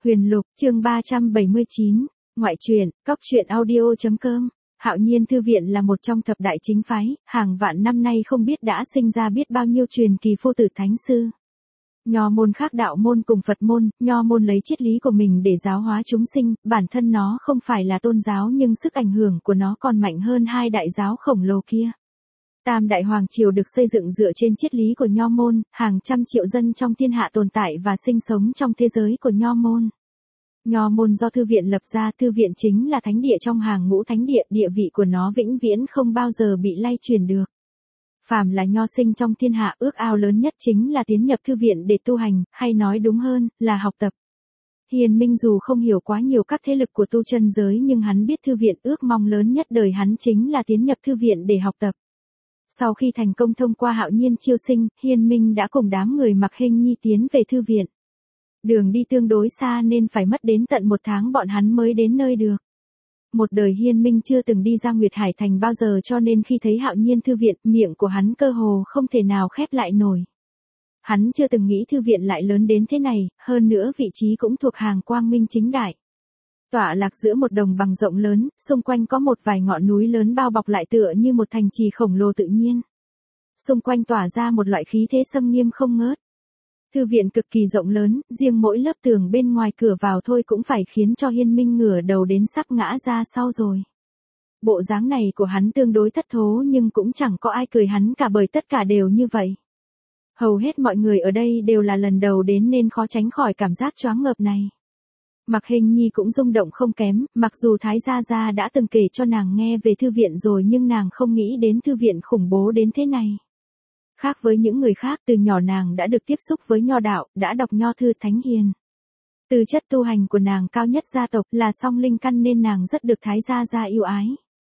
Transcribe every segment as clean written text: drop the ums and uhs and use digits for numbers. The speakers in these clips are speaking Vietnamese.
Huyền Lục, chương 379, ngoại truyện, cóc truyện audio.com. Hạo Nhiên Thư viện là một trong thập đại chính phái, hàng vạn năm nay không biết đã sinh ra biết bao nhiêu truyền kỳ phu tử thánh sư. Nho môn khác đạo môn cùng Phật môn, nho môn lấy triết lý của mình để giáo hóa chúng sinh, bản thân nó không phải là tôn giáo nhưng sức ảnh hưởng của nó còn mạnh hơn hai đại giáo khổng lồ kia. Tam Đại Hoàng Triều được xây dựng dựa trên triết lý của Nho môn, hàng trăm triệu dân trong thiên hạ tồn tại và sinh sống trong thế giới của Nho môn. Nho môn do thư viện lập ra, thư viện chính là thánh địa trong hàng ngũ thánh địa, địa vị của nó vĩnh viễn không bao giờ bị lay chuyển được. Phàm là nho sinh trong thiên hạ, ước ao lớn nhất chính là tiến nhập thư viện để tu hành, hay nói đúng hơn, là học tập. Hiền Minh dù không hiểu quá nhiều các thế lực của tu chân giới nhưng hắn biết thư viện, ước mong lớn nhất đời hắn chính là tiến nhập thư viện để học tập. Sau khi thành công thông qua Hạo Nhiên chiêu sinh, Hiên Minh đã cùng đám người Mặc Hinh Nhi tiến về thư viện. Đường đi tương đối xa nên phải mất đến tận 1 tháng bọn hắn mới đến nơi được. Một đời Hiên Minh chưa từng đi ra Nguyệt Hải Thành bao giờ cho nên khi thấy Hạo Nhiên thư viện, miệng của hắn cơ hồ không thể nào khép lại nổi. Hắn chưa từng nghĩ thư viện lại lớn đến thế này, hơn nữa vị trí cũng thuộc hàng quang minh chính đại. Tọa lạc giữa một đồng bằng rộng lớn, xung quanh có một vài ngọn núi lớn bao bọc lại tựa như một thành trì khổng lồ tự nhiên. Xung quanh tỏa ra một loại khí thế xâm nghiêm không ngớt. Thư viện cực kỳ rộng lớn, riêng mỗi lớp tường bên ngoài cửa vào thôi cũng phải khiến cho Hiên Minh ngửa đầu đến sắp ngã ra sau rồi. Bộ dáng này của hắn tương đối thất thố nhưng cũng chẳng có ai cười hắn cả bởi tất cả đều như vậy. Hầu hết mọi người ở đây đều là lần đầu đến nên khó tránh khỏi cảm giác choáng ngợp này. Mặc Hinh Nhi cũng rung động không kém, mặc dù Thái Gia Gia đã từng kể cho nàng nghe về thư viện rồi nhưng nàng không nghĩ đến thư viện khủng bố đến thế này. Khác với những người khác, từ nhỏ nàng đã được tiếp xúc với nho đạo, đã đọc nho thư thánh hiền. Tư chất tu hành của nàng cao nhất gia tộc là song linh căn nên nàng rất được Thái Gia Gia yêu ái.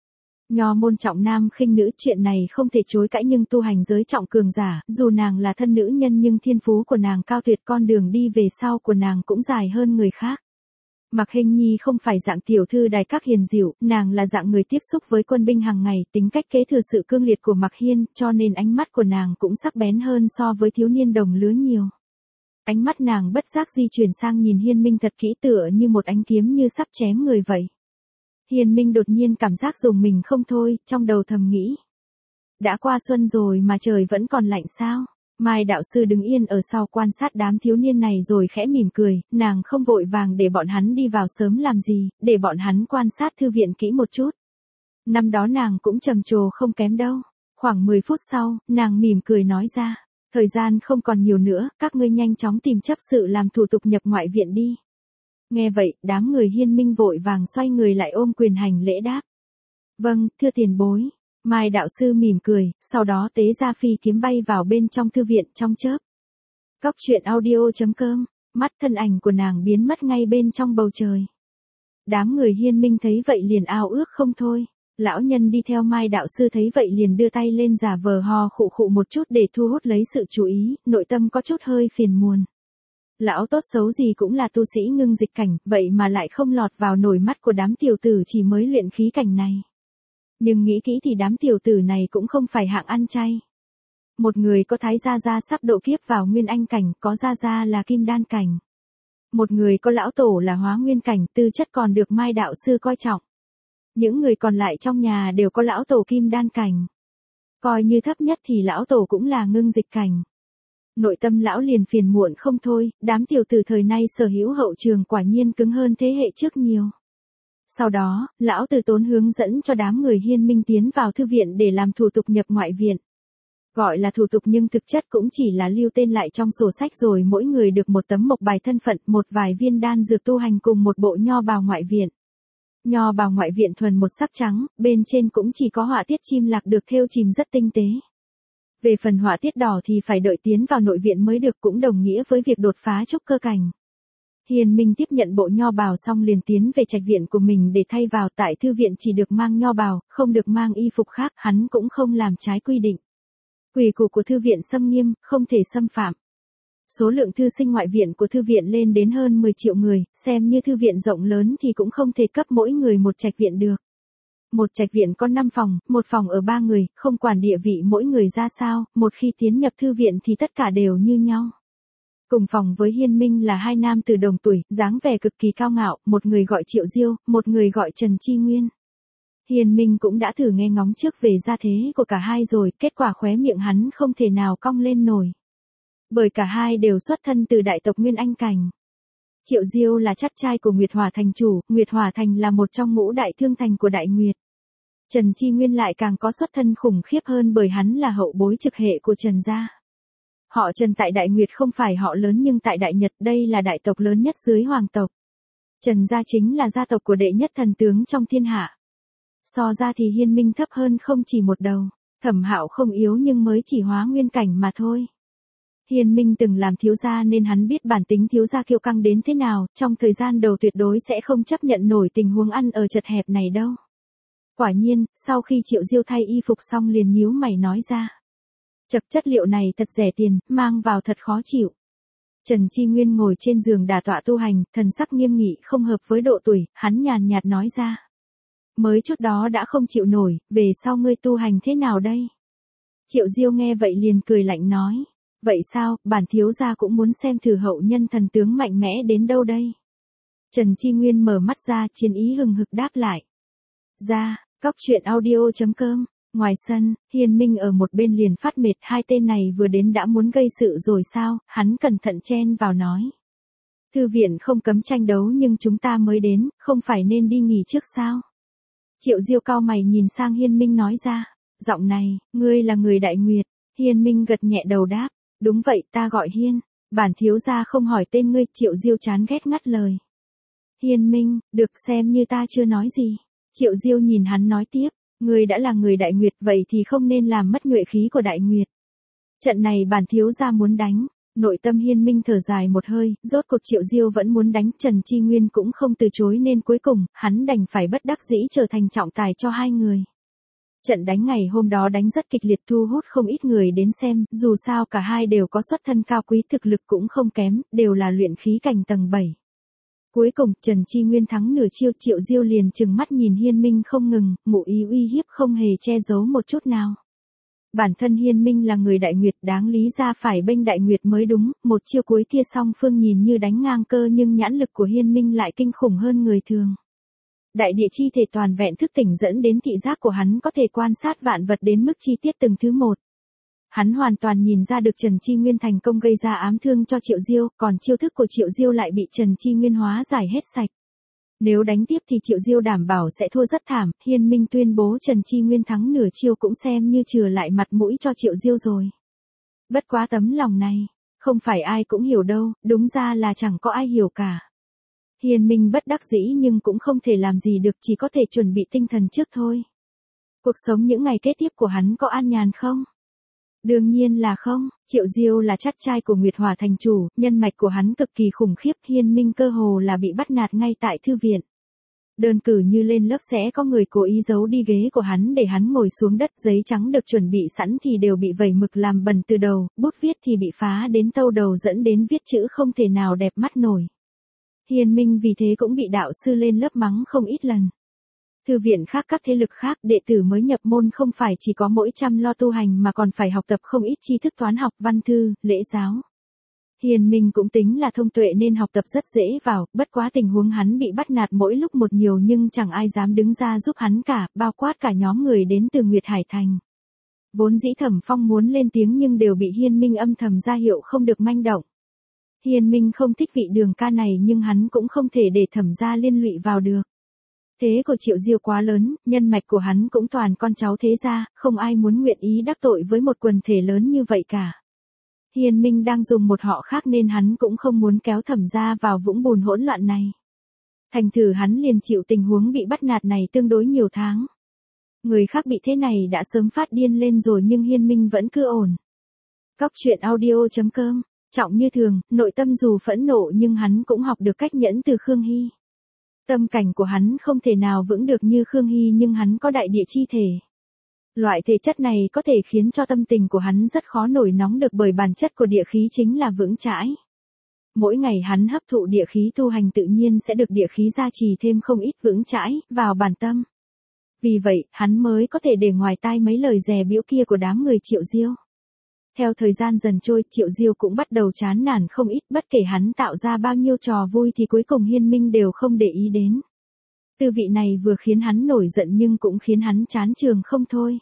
Nho môn trọng nam khinh nữ, chuyện này không thể chối cãi nhưng tu hành giới trọng cường giả, dù nàng là thân nữ nhân nhưng thiên phú của nàng cao tuyệt, con đường đi về sau của nàng cũng dài hơn người khác. Mặc Hinh Nhi không phải dạng tiểu thư đài các hiền dịu, nàng là dạng người tiếp xúc với quân binh hàng ngày, tính cách kế thừa sự cương liệt của Mặc Hiên, cho nên ánh mắt của nàng cũng sắc bén hơn so với thiếu niên đồng lứa nhiều. Ánh mắt nàng bất giác di chuyển sang nhìn Hiên Minh thật kỹ tựa như một ánh kiếm như sắp chém người vậy. Hiên Minh đột nhiên cảm giác rùng mình không thôi, trong đầu thầm nghĩ. Đã qua xuân rồi mà trời vẫn còn lạnh sao? Mai đạo sư đứng yên ở sau quan sát đám thiếu niên này rồi khẽ mỉm cười, nàng không vội vàng để bọn hắn đi vào sớm làm gì, để bọn hắn quan sát thư viện kỹ một chút. Năm đó nàng cũng trầm trồ không kém đâu. Khoảng 10 phút sau, nàng mỉm cười nói ra, thời gian không còn nhiều nữa, các ngươi nhanh chóng tìm chấp sự làm thủ tục nhập ngoại viện đi. Nghe vậy, đám người Hiên Minh vội vàng xoay người lại ôm quyền hành lễ đáp. Vâng, thưa tiền bối. Mai đạo sư mỉm cười, sau đó tế ra phi kiếm bay vào bên trong thư viện trong chớp. Cóc truyện audio.com, mắt thân ảnh của nàng biến mất ngay bên trong bầu trời. Đám người Hiên Minh thấy vậy liền ao ước không thôi. Lão nhân đi theo Mai đạo sư thấy vậy liền đưa tay lên giả vờ ho khụ khụ một chút để thu hút lấy sự chú ý, nội tâm có chút hơi phiền muộn. Lão tốt xấu gì cũng là tu sĩ ngưng dịch cảnh, vậy mà lại không lọt vào nổi mắt của đám tiểu tử chỉ mới luyện khí cảnh này. Nhưng nghĩ kỹ thì đám tiểu tử này cũng không phải hạng ăn chay. Một người có Thái Gia Gia sắp độ kiếp vào Nguyên Anh cảnh, có Gia Gia là Kim Đan cảnh. Một người có lão tổ là Hóa Nguyên cảnh, tư chất còn được Mai đạo sư coi trọng. Những người còn lại trong nhà đều có lão tổ Kim Đan cảnh. Coi như thấp nhất thì lão tổ cũng là ngưng dịch cảnh. Nội tâm lão liền phiền muộn không thôi, đám tiểu tử thời nay sở hữu hậu trường quả nhiên cứng hơn thế hệ trước nhiều. Sau đó, lão từ tốn hướng dẫn cho đám người Hiên Minh tiến vào thư viện để làm thủ tục nhập ngoại viện. Gọi là thủ tục nhưng thực chất cũng chỉ là lưu tên lại trong sổ sách rồi mỗi người được một tấm mộc bài thân phận, một vài viên đan dược tu hành cùng một bộ nho bào ngoại viện. Nho bào ngoại viện thuần một sắc trắng, bên trên cũng chỉ có họa tiết chim lạc được thêu chìm rất tinh tế. Về phần họa tiết đỏ thì phải đợi tiến vào nội viện mới được, cũng đồng nghĩa với việc đột phá trúc cơ cảnh. Hiền Minh tiếp nhận bộ nho bào xong liền tiến về trạch viện của mình để thay vào, tại thư viện chỉ được mang nho bào, không được mang y phục khác, hắn cũng không làm trái quy định. Quy củ của thư viện xâm nghiêm, không thể xâm phạm. Số lượng thư sinh ngoại viện của thư viện lên đến hơn 10 triệu người, xem như thư viện rộng lớn thì cũng không thể cấp mỗi người một trạch viện được. Một trạch viện có 5 phòng, một phòng ở 3 người, không quản địa vị mỗi người ra sao, một khi tiến nhập thư viện thì tất cả đều như nhau. Cùng phòng với Hiên Minh là hai nam từ đồng tuổi, dáng vẻ cực kỳ cao ngạo, một người gọi Triệu Diêu, một người gọi Trần Chi Nguyên. Hiên Minh cũng đã thử nghe ngóng trước về gia thế của cả hai rồi, kết quả khóe miệng hắn không thể nào cong lên nổi. Bởi cả hai đều xuất thân từ đại tộc Nguyên Anh Cảnh. Triệu Diêu là chắt trai của Nguyệt Hỏa Thành chủ, Nguyệt Hỏa Thành là một trong ngũ đại thương thành của Đại Nguyệt. Trần Chi Nguyên lại càng có xuất thân khủng khiếp hơn bởi hắn là hậu bối trực hệ của Trần gia. Họ Trần tại Đại Nguyệt không phải họ lớn nhưng tại Đại Nhật đây là đại tộc lớn nhất dưới hoàng tộc. Trần gia chính là gia tộc của đệ nhất thần tướng trong thiên hạ. So ra thì Hiên Minh thấp hơn không chỉ một đầu, Thẩm Hạo không yếu nhưng mới chỉ hóa nguyên cảnh mà thôi. Hiên Minh từng làm thiếu gia nên hắn biết bản tính thiếu gia kiêu căng đến thế nào, trong thời gian đầu tuyệt đối sẽ không chấp nhận nổi tình huống ăn ở chật hẹp này đâu. Quả nhiên, sau khi Triệu Diêu thay y phục xong liền nhíu mày nói ra. Chật, chất liệu này thật rẻ tiền, mang vào thật khó chịu. Trần Chi Nguyên ngồi trên giường đả tọa tu hành, thần sắc nghiêm nghị không hợp với độ tuổi, hắn nhàn nhạt nói ra. Mới chút đó đã không chịu nổi, về sau ngươi tu hành thế nào đây? Triệu Diêu nghe vậy liền cười lạnh nói. Vậy sao, bản thiếu gia cũng muốn xem thử hậu nhân thần tướng mạnh mẽ đến đâu đây? Trần Chi Nguyên mở mắt ra, chiến ý hừng hực đáp lại. Ra, cóc truyện audio.com. Ngoài sân, Hiên Minh ở một bên liền phát mệt, hai tên này vừa đến đã muốn gây sự rồi sao, hắn cẩn thận chen vào nói. Thư viện không cấm tranh đấu nhưng chúng ta mới đến, không phải nên đi nghỉ trước sao? Triệu Diêu cau mày nhìn sang Hiên Minh nói ra, giọng này, ngươi là người Đại Nguyệt. Hiên Minh gật nhẹ đầu đáp, đúng vậy ta gọi Hiên, bản thiếu gia không hỏi tên ngươi. Triệu Diêu chán ghét ngắt lời. Hiên Minh, được xem như ta chưa nói gì. Triệu Diêu nhìn hắn nói tiếp, ngươi đã là người Đại Nguyệt vậy thì không nên làm mất nhuệ khí của Đại Nguyệt. Trận này bản thiếu gia muốn đánh. Nội tâm Hiên Minh thở dài một hơi, rốt cuộc Triệu Diêu vẫn muốn đánh, Trần Chi Nguyên cũng không từ chối nên cuối cùng, hắn đành phải bất đắc dĩ trở thành trọng tài cho hai người. Trận đánh ngày hôm đó đánh rất kịch liệt thu hút không ít người đến xem, dù sao cả hai đều có xuất thân cao quý thực lực cũng không kém, đều là luyện khí cảnh tầng 7. Cuối cùng, Trần Chi Nguyên thắng nửa chiêu, Triệu Diêu liền trừng mắt nhìn Hiên Minh không ngừng, ngụ ý uy hiếp không hề che giấu một chút nào. Bản thân Hiên Minh là người Đại Nguyệt đáng lý ra phải bênh Đại Nguyệt mới đúng, một chiêu cuối kia song phương nhìn như đánh ngang cơ nhưng nhãn lực của Hiên Minh lại kinh khủng hơn người thường. Đại địa chi thể toàn vẹn thức tỉnh dẫn đến thị giác của hắn có thể quan sát vạn vật đến mức chi tiết từng thứ một. Hắn hoàn toàn nhìn ra được Trần Chi Nguyên thành công gây ra ám thương cho Triệu Diêu, còn chiêu thức của Triệu Diêu lại bị Trần Chi Nguyên hóa giải hết sạch. Nếu đánh tiếp thì Triệu Diêu đảm bảo sẽ thua rất thảm, Hiên Minh tuyên bố Trần Chi Nguyên thắng nửa chiêu cũng xem như chừa lại mặt mũi cho Triệu Diêu rồi. Bất quá tấm lòng này, không phải ai cũng hiểu đâu, đúng ra là chẳng có ai hiểu cả. Hiên Minh bất đắc dĩ nhưng cũng không thể làm gì được, chỉ có thể chuẩn bị tinh thần trước thôi. Cuộc sống những ngày kế tiếp của hắn có an nhàn không? Đương nhiên là không, Triệu Diêu là chắt trai của Nguyệt Hỏa Thành chủ, nhân mạch của hắn cực kỳ khủng khiếp, Hiên Minh cơ hồ là bị bắt nạt ngay tại thư viện. Đơn cử như lên lớp sẽ có người cố ý giấu đi ghế của hắn để hắn ngồi xuống đất, giấy trắng được chuẩn bị sẵn thì đều bị vẩy mực làm bẩn từ đầu, bút viết thì bị phá đến tâu đầu dẫn đến viết chữ không thể nào đẹp mắt nổi. Hiên Minh vì thế cũng bị đạo sư lên lớp mắng không ít lần. Thư viện khác các thế lực khác, đệ tử mới nhập môn không phải chỉ có mỗi chăm lo tu hành mà còn phải học tập không ít tri thức toán học, văn thư, lễ giáo. Hiên Minh cũng tính là thông tuệ nên học tập rất dễ vào, bất quá tình huống hắn bị bắt nạt mỗi lúc một nhiều nhưng chẳng ai dám đứng ra giúp hắn cả, bao quát cả nhóm người đến từ Nguyệt Hải Thành. Vốn dĩ Thẩm Phong muốn lên tiếng nhưng đều bị Hiên Minh âm thầm ra hiệu không được manh động. Hiên Minh không thích vị đường ca này nhưng hắn cũng không thể để Thẩm gia liên lụy vào được. Thế của Triệu Diêu quá lớn, nhân mạch của hắn cũng toàn con cháu thế gia, không ai muốn nguyện ý đắc tội với một quần thể lớn như vậy cả. Hiên Minh đang dùng một họ khác nên hắn cũng không muốn kéo Thẩm gia vào vũng bùn hỗn loạn này. Thành thử hắn liền chịu tình huống bị bắt nạt này tương đối nhiều tháng. Người khác bị thế này đã sớm phát điên lên rồi nhưng Hiên Minh vẫn cứ ổn. Cóc truyện audio.com, trọng như thường, nội tâm dù phẫn nộ nhưng hắn cũng học được cách nhẫn từ Khương Hy. Tâm cảnh của hắn không thể nào vững được như Khương Hy nhưng hắn có đại địa chi thể. Loại thể chất này có thể khiến cho tâm tình của hắn rất khó nổi nóng được bởi bản chất của địa khí chính là vững chãi. Mỗi ngày hắn hấp thụ địa khí tu hành tự nhiên sẽ được địa khí gia trì thêm không ít vững chãi vào bản tâm. Vì vậy, hắn mới có thể để ngoài tai mấy lời dè bĩu kia của đám người Triệu Diêu. Theo thời gian dần trôi, Triệu Diêu cũng bắt đầu chán nản không ít, bất kể hắn tạo ra bao nhiêu trò vui thì cuối cùng Hiên Minh đều không để ý đến. Tư vị này vừa khiến hắn nổi giận nhưng cũng khiến hắn chán trường không thôi.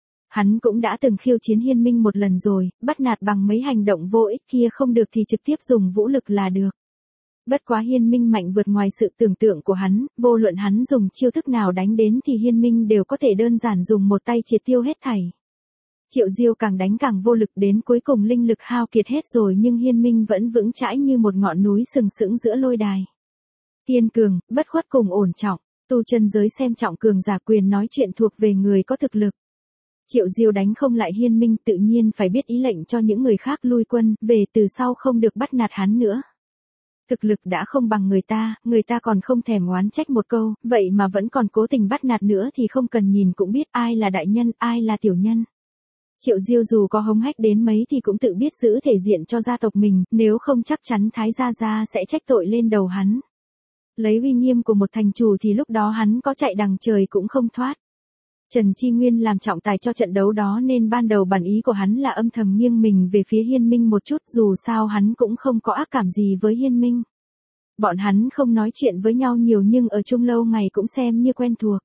Hắn cũng đã từng khiêu chiến Hiên Minh một lần rồi, bắt nạt bằng mấy hành động vô ích kia không được thì trực tiếp dùng vũ lực là được. Bất quá Hiên Minh mạnh vượt ngoài sự tưởng tượng của hắn, vô luận hắn dùng chiêu thức nào đánh đến thì Hiên Minh đều có thể đơn giản dùng một tay triệt tiêu hết thảy. Triệu Diêu càng đánh càng vô lực, đến cuối cùng linh lực hao kiệt hết rồi nhưng Hiên Minh vẫn vững chãi như một ngọn núi sừng sững giữa lôi đài. Kiên cường, bất khuất cùng ổn trọng, tu chân giới xem trọng cường giả, quyền nói chuyện thuộc về người có thực lực. Triệu Diêu đánh không lại Hiên Minh, tự nhiên phải biết ý lệnh cho những người khác lui quân, về từ sau không được bắt nạt hắn nữa. Thực lực đã không bằng người ta còn không thèm oán trách một câu, vậy mà vẫn còn cố tình bắt nạt nữa thì không cần nhìn cũng biết ai là đại nhân, ai là tiểu nhân. Triệu Diêu dù có hống hách đến mấy thì cũng tự biết giữ thể diện cho gia tộc mình, nếu không chắc chắn Thái Gia Gia sẽ trách tội lên đầu hắn. Lấy uy nghiêm của một thành chủ thì lúc đó hắn có chạy đằng trời cũng không thoát. Trần Chi Nguyên làm trọng tài cho trận đấu đó nên ban đầu bản ý của hắn là âm thầm nghiêng mình về phía Hiên Minh một chút, dù sao hắn cũng không có ác cảm gì với Hiên Minh. Bọn hắn không nói chuyện với nhau nhiều nhưng ở chung lâu ngày cũng xem như quen thuộc.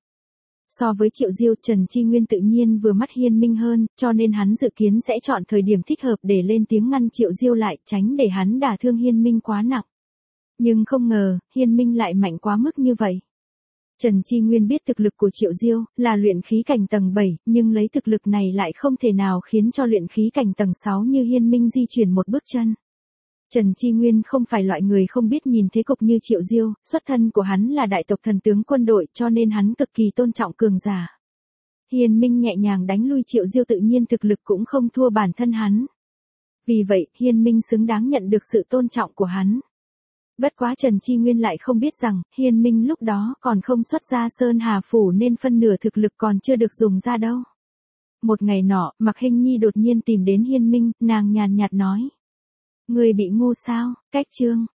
So với Triệu Diêu, Trần Chi Nguyên tự nhiên vừa mắt Hiên Minh hơn, cho nên hắn dự kiến sẽ chọn thời điểm thích hợp để lên tiếng ngăn Triệu Diêu lại, tránh để hắn đả thương Hiên Minh quá nặng. Nhưng không ngờ, Hiên Minh lại mạnh quá mức như vậy. Trần Chi Nguyên biết thực lực của Triệu Diêu là luyện khí cảnh tầng 7, nhưng lấy thực lực này lại không thể nào khiến cho luyện khí cảnh tầng 6 như Hiên Minh di chuyển một bước chân. Trần Chi Nguyên không phải loại người không biết nhìn thế cục như Triệu Diêu, xuất thân của hắn là đại tộc thần tướng quân đội cho nên hắn cực kỳ tôn trọng cường giả. Hiên Minh nhẹ nhàng đánh lui Triệu Diêu, tự nhiên thực lực cũng không thua bản thân hắn. Vì vậy, Hiên Minh xứng đáng nhận được sự tôn trọng của hắn. Bất quá Trần Chi Nguyên lại không biết rằng, Hiên Minh lúc đó còn không xuất ra Sơn Hà Phủ nên phân nửa thực lực còn chưa được dùng ra đâu. Một ngày nọ, Mạc Hinh Nhi đột nhiên tìm đến Hiên Minh, nàng nhàn nhạt nói. Người bị ngu sao, cách chương.